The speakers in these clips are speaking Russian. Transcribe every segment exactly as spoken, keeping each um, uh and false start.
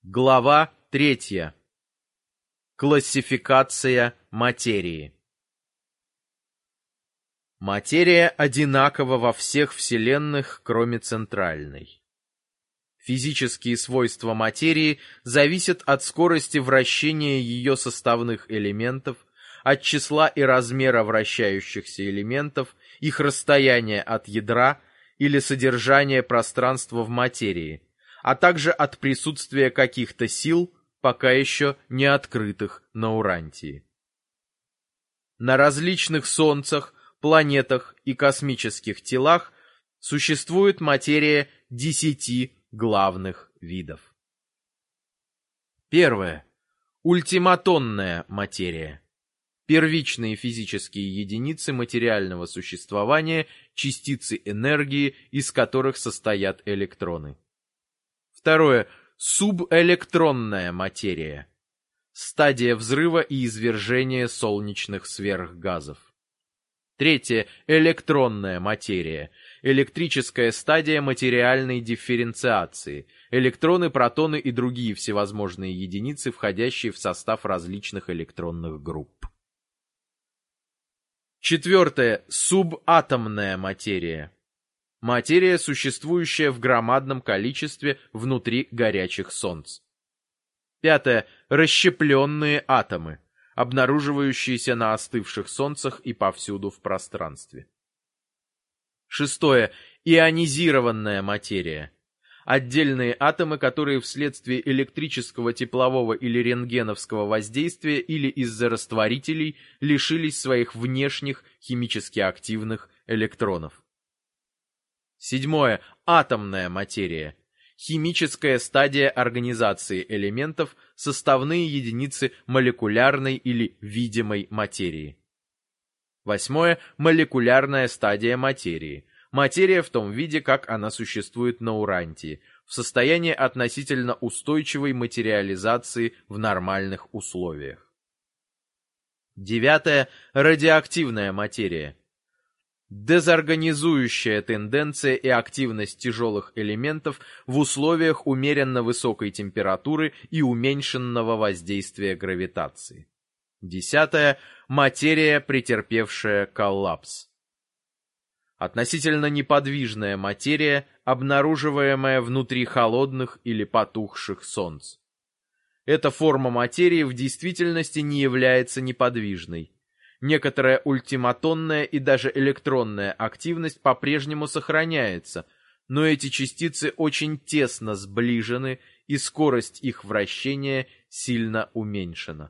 Глава третья. Классификация материи. Материя одинакова во всех вселенных, кроме центральной. Физические свойства материи зависят от скорости вращения ее составных элементов, от числа и размера вращающихся элементов, их расстояния от ядра или содержания пространства в материи, а также от присутствия каких-то сил, пока еще не открытых на Урантии. На различных солнцах, планетах и космических телах существует материя десяти главных видов. Первое. Ультиматонная материя. Первичные физические единицы материального существования, частицы энергии, из которых состоят электроны. Второе. Субэлектронная материя. Стадия взрыва и извержения солнечных сверхгазов. Третье. Электронная материя. Электрическая стадия материальной дифференциации. Электроны, протоны и другие всевозможные единицы, входящие в состав различных электронных групп. Четвертое. Субатомная материя. Материя, существующая в громадном количестве внутри горячих солнц. Пятое. Расщепленные атомы, обнаруживающиеся на остывших солнцах и повсюду в пространстве. Шестое. Ионизированная материя. Отдельные атомы, которые вследствие электрического, теплового или рентгеновского воздействия или из-за растворителей лишились своих внешних химически активных электронов. Седьмое. Атомная материя. Химическая стадия организации элементов, составные единицы молекулярной или видимой материи. Восьмое. Молекулярная стадия материи. Материя в том виде, как она существует на Урантии, в состоянии относительно устойчивой материализации в нормальных условиях. Девятое. Радиоактивная материя. Дезорганизующая тенденция и активность тяжелых элементов в условиях умеренно высокой температуры и уменьшенного воздействия гравитации. Десятое. Материя, претерпевшая коллапс. Относительно неподвижная материя, обнаруживаемая внутри холодных или потухших солнц. Эта форма материи в действительности не является неподвижной. Некоторая ультиматонная и даже электронная активность по-прежнему сохраняется, но эти частицы очень тесно сближены, и скорость их вращения сильно уменьшена.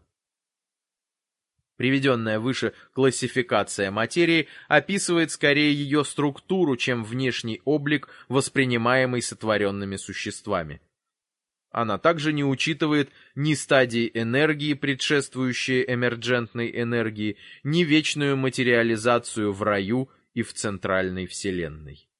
Приведенная выше классификация материи описывает скорее ее структуру, чем внешний облик, воспринимаемый сотворенными существами. Она также не учитывает ни стадии энергии, предшествующие эмерджентной энергии, ни вечную материализацию в раю и в центральной вселенной.